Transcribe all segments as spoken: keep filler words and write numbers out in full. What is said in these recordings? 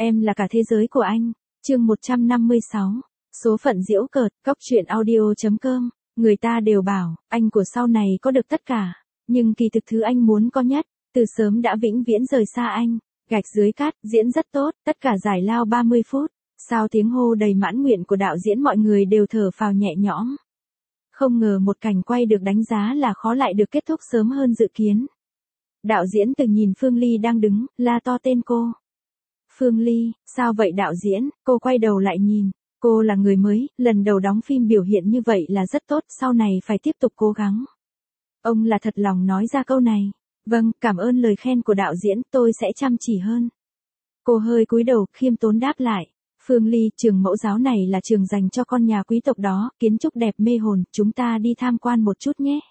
Em là cả thế giới của anh. Chương một trăm năm mươi sáu. Số phận giễu cợt, cóc truyện audio chấm com. Người ta đều bảo, anh của sau này có được tất cả. Nhưng kỳ thực thứ anh muốn có nhất, từ sớm đã vĩnh viễn rời xa anh. Gạch dưới cát, diễn rất tốt, tất cả giải lao ba mươi phút. Sau tiếng hô đầy mãn nguyện của đạo diễn mọi người đều thở phào nhẹ nhõm. Không ngờ một cảnh quay được đánh giá là khó lại được kết thúc sớm hơn dự kiến. Đạo diễn từng nhìn Phương Ly đang đứng, la to tên cô. Phương Ly, sao vậy đạo diễn? Cô quay đầu lại nhìn. Cô là người mới, lần đầu đóng phim biểu hiện như vậy là rất tốt, sau này phải tiếp tục cố gắng. Ông là thật lòng nói ra câu này. Vâng, cảm ơn lời khen của đạo diễn, tôi sẽ chăm chỉ hơn. Cô hơi cúi đầu, khiêm tốn đáp lại. Phương Ly, trường mẫu giáo này là trường dành cho con nhà quý tộc đó, kiến trúc đẹp mê hồn, chúng ta đi tham quan một chút nhé.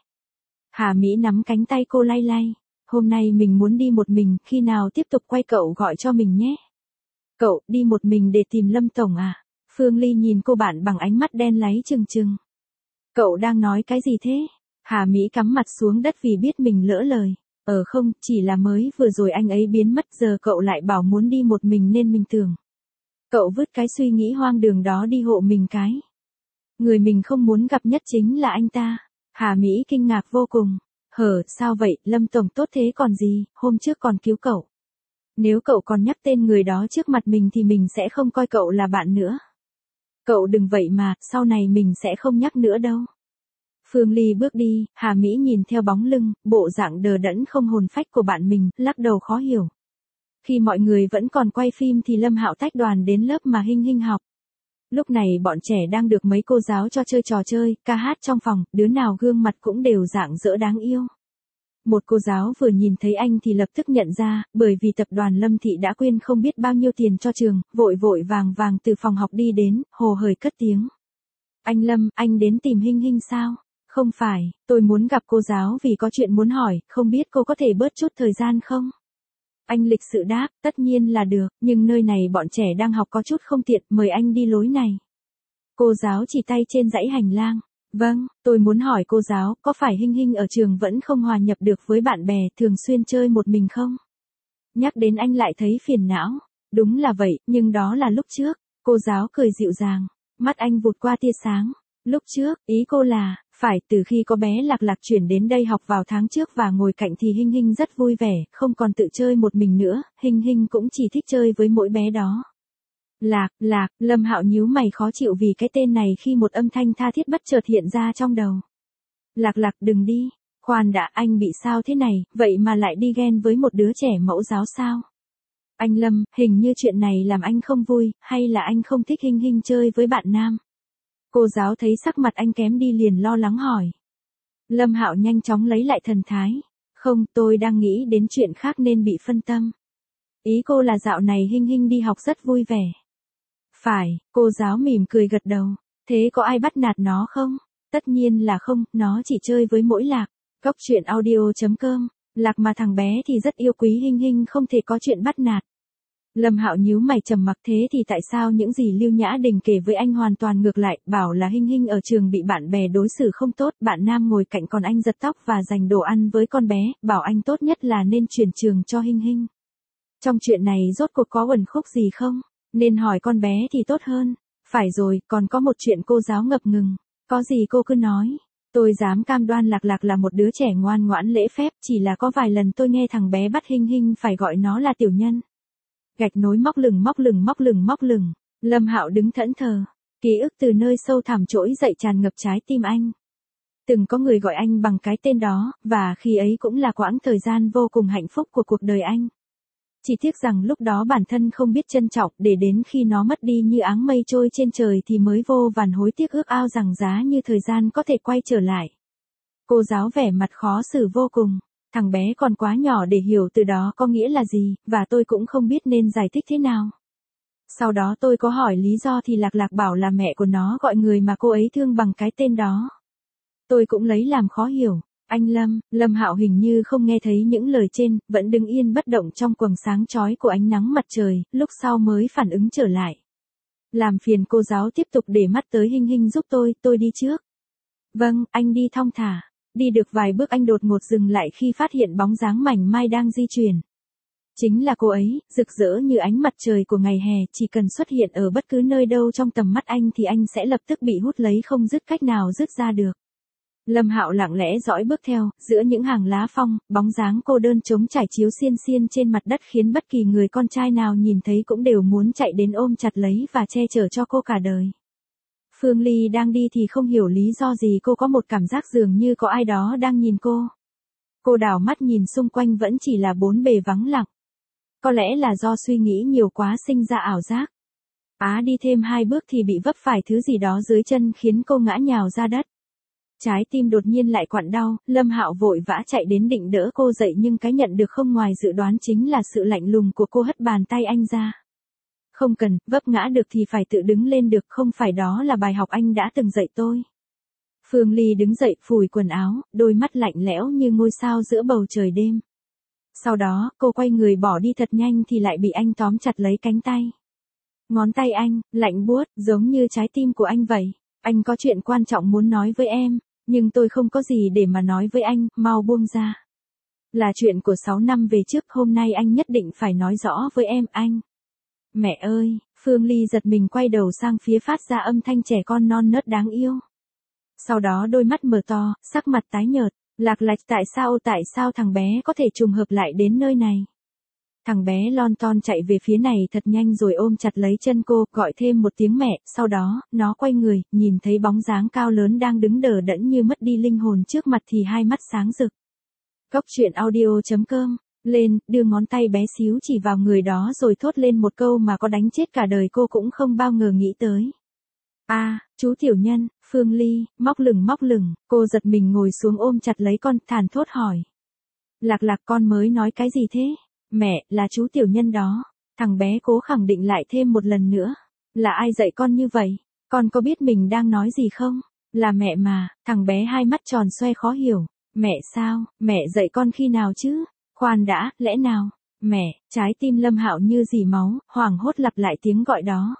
Hà Mỹ nắm cánh tay cô lay lay. Hôm nay mình muốn đi một mình, khi nào tiếp tục quay cậu gọi cho mình nhé. Cậu, đi một mình để tìm Lâm Tổng à? Phương Ly nhìn cô bạn bằng ánh mắt đen láy trừng trừng. Cậu đang nói cái gì thế? Hà Mỹ cắm mặt xuống đất vì biết mình lỡ lời. Ờ không, chỉ là mới vừa rồi anh ấy biến mất, giờ cậu lại bảo muốn đi một mình nên mình tưởng. Cậu vứt cái suy nghĩ hoang đường đó đi hộ mình cái. Người mình không muốn gặp nhất chính là anh ta. Hà Mỹ kinh ngạc vô cùng. Hở, sao vậy, Lâm Tổng tốt thế còn gì, hôm trước còn cứu cậu. Nếu cậu còn nhắc tên người đó trước mặt mình thì mình sẽ không coi cậu là bạn nữa. Cậu đừng vậy mà, sau này mình sẽ không nhắc nữa đâu. Phương Ly bước đi, Hà Mỹ nhìn theo bóng lưng, bộ dạng đờ đẫn không hồn phách của bạn mình, lắc đầu khó hiểu. Khi mọi người vẫn còn quay phim thì Lâm Hạo tách đoàn đến lớp mà Hinh Hinh học. Lúc này bọn trẻ đang được mấy cô giáo cho chơi trò chơi, ca hát trong phòng, đứa nào gương mặt cũng đều rạng rỡ đáng yêu. Một cô giáo vừa nhìn thấy anh thì lập tức nhận ra, bởi vì tập đoàn Lâm Thị đã quyên không biết bao nhiêu tiền cho trường, vội vội vàng vàng từ phòng học đi đến, hồ hởi cất tiếng. Anh Lâm, anh đến tìm Hinh Hinh sao? Không phải, tôi muốn gặp cô giáo vì có chuyện muốn hỏi, không biết cô có thể bớt chút thời gian không? Anh lịch sự đáp, tất nhiên là được, nhưng nơi này bọn trẻ đang học có chút không tiện, mời anh đi lối này. Cô giáo chỉ tay trên dãy hành lang. Vâng, tôi muốn hỏi cô giáo, có phải Hinh Hinh ở trường vẫn không hòa nhập được với bạn bè, thường xuyên chơi một mình không? Nhắc đến anh lại thấy phiền não. Đúng là vậy, nhưng đó là lúc trước. Cô giáo cười dịu dàng. Mắt anh vụt qua tia sáng. Lúc trước, ý cô là, phải từ khi có bé Lạc Lạc chuyển đến đây học vào tháng trước và ngồi cạnh thì Hinh Hinh rất vui vẻ, không còn tự chơi một mình nữa, Hinh Hinh cũng chỉ thích chơi với mỗi bé đó. Lạc, Lạc, Lâm Hạo nhíu mày khó chịu vì cái tên này khi một âm thanh tha thiết bất chợt hiện ra trong đầu. Lạc Lạc đừng đi, khoan đã, anh bị sao thế này, vậy mà lại đi ghen với một đứa trẻ mẫu giáo sao? Anh Lâm, hình như chuyện này làm anh không vui, hay là anh không thích Hinh Hinh chơi với bạn nam? Cô giáo thấy sắc mặt anh kém đi liền lo lắng hỏi. Lâm Hạo nhanh chóng lấy lại thần thái. Không, tôi đang nghĩ đến chuyện khác nên bị phân tâm. Ý cô là dạo này Hinh Hinh đi học rất vui vẻ. Phải, cô giáo mỉm cười gật đầu. Thế có ai bắt nạt nó không? Tất nhiên là không, nó chỉ chơi với mỗi Lạc. Cóc truyện audio chấm com. Lạc mà thằng bé thì rất yêu quý Hinh Hinh không thể có chuyện bắt nạt. Lâm Hạo nhíu mày trầm mặc thế thì tại sao những gì Lưu Nhã Đình kể với anh hoàn toàn ngược lại, bảo là Hinh Hinh ở trường bị bạn bè đối xử không tốt, bạn nam ngồi cạnh còn anh giật tóc và dành đồ ăn với con bé, bảo anh tốt nhất là nên chuyển trường cho Hinh Hinh. Trong chuyện này rốt cuộc có uẩn khúc gì không? Nên hỏi con bé thì tốt hơn. Phải rồi, còn có một chuyện cô giáo ngập ngừng. Có gì cô cứ nói. Tôi dám cam đoan Lạc Lạc là một đứa trẻ ngoan ngoãn lễ phép, chỉ là có vài lần tôi nghe thằng bé bắt Hinh Hinh phải gọi nó là tiểu nhân. Gạch nối móc lửng móc lửng móc lửng móc lửng. Lâm Hạo đứng thẫn thờ. Ký ức từ nơi sâu thẳm trỗi dậy tràn ngập trái tim anh. Từng có người gọi anh bằng cái tên đó, và khi ấy cũng là quãng thời gian vô cùng hạnh phúc của cuộc đời anh. Chỉ tiếc rằng lúc đó bản thân không biết trân trọng, để đến khi nó mất đi như áng mây trôi trên trời thì mới vô vàn hối tiếc ước ao rằng giá như thời gian có thể quay trở lại. Cô giáo vẻ mặt khó xử vô cùng. Thằng bé còn quá nhỏ để hiểu từ đó có nghĩa là gì, và tôi cũng không biết nên giải thích thế nào. Sau đó tôi có hỏi lý do thì Lạc Lạc bảo là mẹ của nó gọi người mà cô ấy thương bằng cái tên đó. Tôi cũng lấy làm khó hiểu. Anh Lâm, Lâm Hạo hình như không nghe thấy những lời trên, vẫn đứng yên bất động trong quầng sáng chói của ánh nắng mặt trời, lúc sau mới phản ứng trở lại. Làm phiền cô giáo tiếp tục để mắt tới Hinh Hinh giúp tôi, tôi đi trước. Vâng, anh đi thong thả. Đi được vài bước anh đột ngột dừng lại khi phát hiện bóng dáng mảnh mai đang di chuyển. Chính là cô ấy, rực rỡ như ánh mặt trời của ngày hè, chỉ cần xuất hiện ở bất cứ nơi đâu trong tầm mắt anh thì anh sẽ lập tức bị hút lấy không dứt cách nào dứt ra được. Lâm Hạo lặng lẽ dõi bước theo, giữa những hàng lá phong, bóng dáng cô đơn trống trải chiếu xiên xiên trên mặt đất khiến bất kỳ người con trai nào nhìn thấy cũng đều muốn chạy đến ôm chặt lấy và che chở cho cô cả đời. Phương Ly đang đi thì không hiểu lý do gì cô có một cảm giác dường như có ai đó đang nhìn cô. Cô đảo mắt nhìn xung quanh vẫn chỉ là bốn bề vắng lặng. Có lẽ là do suy nghĩ nhiều quá sinh ra ảo giác. Á đi thêm hai bước thì bị vấp phải thứ gì đó dưới chân khiến cô ngã nhào ra đất. Trái tim đột nhiên lại quặn đau, Lâm Hạo vội vã chạy đến định đỡ cô dậy nhưng cái nhận được không ngoài dự đoán chính là sự lạnh lùng của cô hất bàn tay anh ra. Không cần, vấp ngã được thì phải tự đứng lên được, không phải đó là bài học anh đã từng dạy tôi. Phương Ly đứng dậy phủi quần áo, đôi mắt lạnh lẽo như ngôi sao giữa bầu trời đêm. Sau đó, cô quay người bỏ đi thật nhanh thì lại bị anh tóm chặt lấy cánh tay. Ngón tay anh, lạnh buốt, giống như trái tim của anh vậy. Anh có chuyện quan trọng muốn nói với em, nhưng tôi không có gì để mà nói với anh, mau buông ra. Là chuyện của sáu năm về trước, hôm nay anh nhất định phải nói rõ với em, anh. Mẹ ơi, Phương Ly giật mình quay đầu sang phía phát ra âm thanh trẻ con non nớt đáng yêu. Sau đó đôi mắt mở to, sắc mặt tái nhợt, Lạc Lạch tại sao tại sao thằng bé có thể trùng hợp lại đến nơi này. Thằng bé lon ton chạy về phía này thật nhanh rồi ôm chặt lấy chân cô, gọi thêm một tiếng mẹ, sau đó, nó quay người, nhìn thấy bóng dáng cao lớn đang đứng đờ đẫn như mất đi linh hồn trước mặt thì hai mắt sáng rực. Cốc truyện audio chấm com, lên, đưa ngón tay bé xíu chỉ vào người đó rồi thốt lên một câu mà có đánh chết cả đời cô cũng không bao ngờ nghĩ tới. A, à, chú tiểu nhân, Phương Ly, móc lửng móc lửng, cô giật mình ngồi xuống ôm chặt lấy con, thản thốt hỏi. Lạc Lạc con mới nói cái gì thế? Mẹ, là chú tiểu nhân đó. Thằng bé cố khẳng định lại thêm một lần nữa. Là ai dạy con như vậy? Con có biết mình đang nói gì không? Là mẹ mà, thằng bé hai mắt tròn xoe khó hiểu. Mẹ sao, mẹ dạy con khi nào chứ? Khoan đã, lẽ nào? Mẹ, trái tim Lâm Hạo như dì máu, hoảng hốt lặp lại tiếng gọi đó.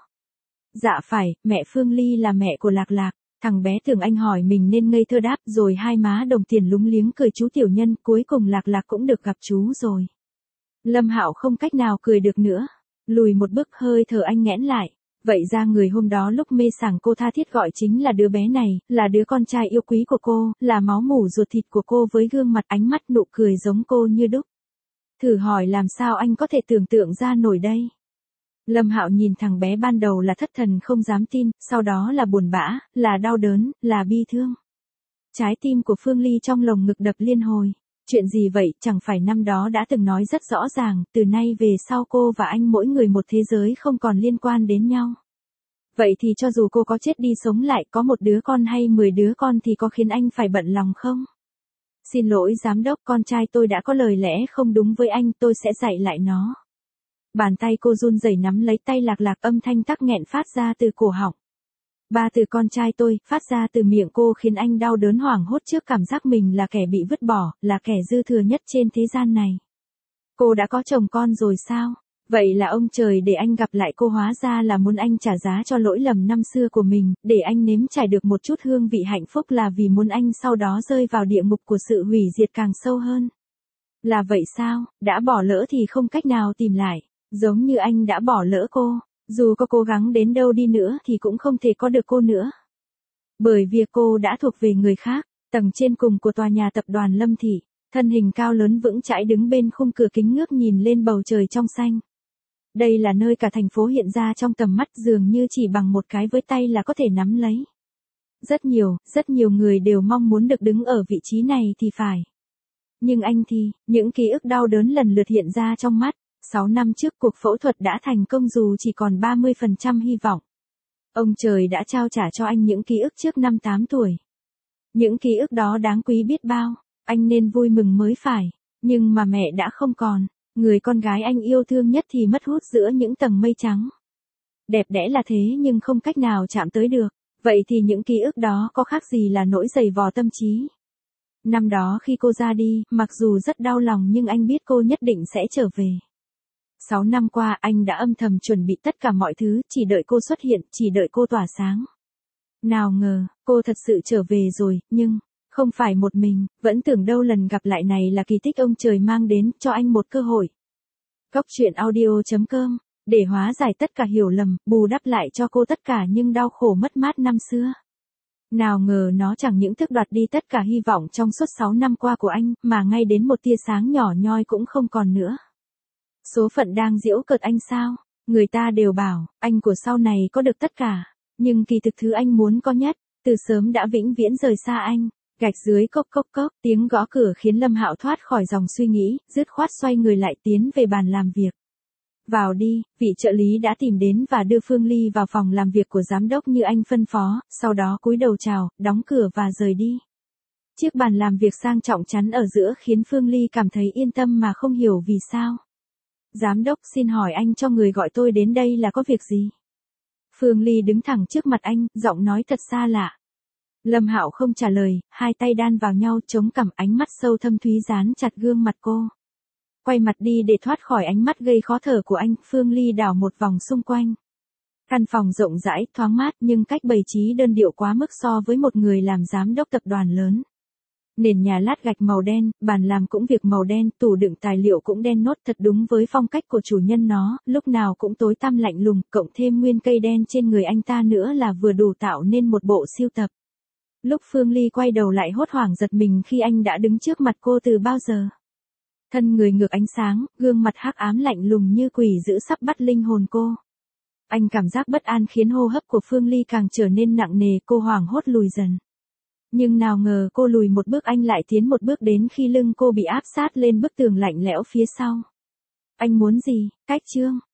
Dạ phải, mẹ Phương Ly là mẹ của Lạc Lạc. Thằng bé tưởng anh hỏi mình nên ngây thơ đáp rồi hai má đồng tiền lúng liếng cười chú tiểu nhân, cuối cùng Lạc Lạc cũng được gặp chú rồi. Lâm Hạo không cách nào cười được nữa, lùi một bước hơi thở anh nghẽn lại. Vậy ra người hôm đó lúc mê sảng cô tha thiết gọi chính là đứa bé này, là đứa con trai yêu quý của cô, là máu mủ ruột thịt của cô với gương mặt ánh mắt nụ cười giống cô như đúc. Thử hỏi làm sao anh có thể tưởng tượng ra nổi đây? Lâm Hạo nhìn thằng bé ban đầu là thất thần không dám tin, sau đó là buồn bã, là đau đớn, là bi thương. Trái tim của Phương Ly trong lồng ngực đập liên hồi. Chuyện gì vậy, chẳng phải năm đó đã từng nói rất rõ ràng, từ nay về sau cô và anh mỗi người một thế giới không còn liên quan đến nhau. Vậy thì cho dù cô có chết đi sống lại, có một đứa con hay mười đứa con thì có khiến anh phải bận lòng không? Xin lỗi giám đốc, con trai tôi đã có lời lẽ không đúng với anh, tôi sẽ dạy lại nó. Bàn tay cô run rẩy nắm lấy tay Lạc Lạc, âm thanh tắc nghẹn phát ra từ cổ họng. Ba từ con trai tôi, phát ra từ miệng cô khiến anh đau đớn hoảng hốt trước cảm giác mình là kẻ bị vứt bỏ, là kẻ dư thừa nhất trên thế gian này. Cô đã có chồng con rồi sao? Vậy là ông trời để anh gặp lại cô, hóa ra là muốn anh trả giá cho lỗi lầm năm xưa của mình, để anh nếm trải được một chút hương vị hạnh phúc, là vì muốn anh sau đó rơi vào địa ngục của sự hủy diệt càng sâu hơn. Là vậy sao, đã bỏ lỡ thì không cách nào tìm lại, giống như anh đã bỏ lỡ cô. Dù có cố gắng đến đâu đi nữa thì cũng không thể có được cô nữa. Bởi việc cô đã thuộc về người khác. Tầng trên cùng của tòa nhà tập đoàn Lâm Thị, thân hình cao lớn vững chãi đứng bên khung cửa kính ngước nhìn lên bầu trời trong xanh. Đây là nơi cả thành phố hiện ra trong tầm mắt, dường như chỉ bằng một cái với tay là có thể nắm lấy. Rất nhiều, rất nhiều người đều mong muốn được đứng ở vị trí này thì phải. Nhưng anh thì, những ký ức đau đớn lần lượt hiện ra trong mắt. Sáu năm trước cuộc phẫu thuật đã thành công dù chỉ còn ba mươi phần trăm hy vọng. Ông trời đã trao trả cho anh những ký ức trước năm tám tuổi. Những ký ức đó đáng quý biết bao, anh nên vui mừng mới phải. Nhưng mà mẹ đã không còn, người con gái anh yêu thương nhất thì mất hút giữa những tầng mây trắng. Đẹp đẽ là thế nhưng không cách nào chạm tới được, vậy thì những ký ức đó có khác gì là nỗi dày vò tâm trí. Năm đó khi cô ra đi, mặc dù rất đau lòng nhưng anh biết cô nhất định sẽ trở về. Sáu năm qua anh đã âm thầm chuẩn bị tất cả mọi thứ, chỉ đợi cô xuất hiện, chỉ đợi cô tỏa sáng. Nào ngờ, cô thật sự trở về rồi, nhưng, không phải một mình, vẫn tưởng đâu lần gặp lại này là kỳ tích ông trời mang đến cho anh một cơ hội. Cóc truyện audio chấm com, để hóa giải tất cả hiểu lầm, bù đắp lại cho cô tất cả những đau khổ mất mát năm xưa. Nào ngờ nó chẳng những thức đoạt đi tất cả hy vọng trong suốt sáu năm qua của anh, mà ngay đến một tia sáng nhỏ nhoi cũng không còn nữa. Số phận đang giễu cợt anh sao? Người ta đều bảo, anh của sau này có được tất cả, nhưng kỳ thực thứ anh muốn có nhất, từ sớm đã vĩnh viễn rời xa anh. Gạch dưới cốc cốc cốc, tiếng gõ cửa khiến Lâm Hạo thoát khỏi dòng suy nghĩ, dứt khoát xoay người lại tiến về bàn làm việc. Vào đi, vị trợ lý đã tìm đến và đưa Phương Ly vào phòng làm việc của giám đốc như anh phân phó, sau đó cúi đầu chào, đóng cửa và rời đi. Chiếc bàn làm việc sang trọng chắn ở giữa khiến Phương Ly cảm thấy yên tâm mà không hiểu vì sao. Giám đốc, xin hỏi anh cho người gọi tôi đến đây là có việc gì? Phương Ly đứng thẳng trước mặt anh, giọng nói thật xa lạ. Lâm Hạo không trả lời, hai tay đan vào nhau chống cằm, ánh mắt sâu thâm thúy dán chặt gương mặt cô. Quay mặt đi để thoát khỏi ánh mắt gây khó thở của anh, Phương Ly đảo một vòng xung quanh. Căn phòng rộng rãi, thoáng mát nhưng cách bày trí đơn điệu quá mức so với một người làm giám đốc tập đoàn lớn. Nền nhà lát gạch màu đen, bàn làm cũng việc màu đen, tủ đựng tài liệu cũng đen nốt, thật đúng với phong cách của chủ nhân nó, lúc nào cũng tối tăm lạnh lùng, cộng thêm nguyên cây đen trên người anh ta nữa là vừa đủ tạo nên một bộ siêu tập. Lúc Phương Ly quay đầu lại hốt hoảng giật mình khi anh đã đứng trước mặt cô từ bao giờ. Thân người ngược ánh sáng, gương mặt hắc ám lạnh lùng như quỷ dữ sắp bắt linh hồn cô. Anh cảm giác bất an khiến hô hấp của Phương Ly càng trở nên nặng nề, cô hoảng hốt lùi dần. Nhưng nào ngờ cô lùi một bước anh lại tiến một bước đến khi lưng cô bị áp sát lên bức tường lạnh lẽo phía sau. Anh muốn gì? Cách Trương.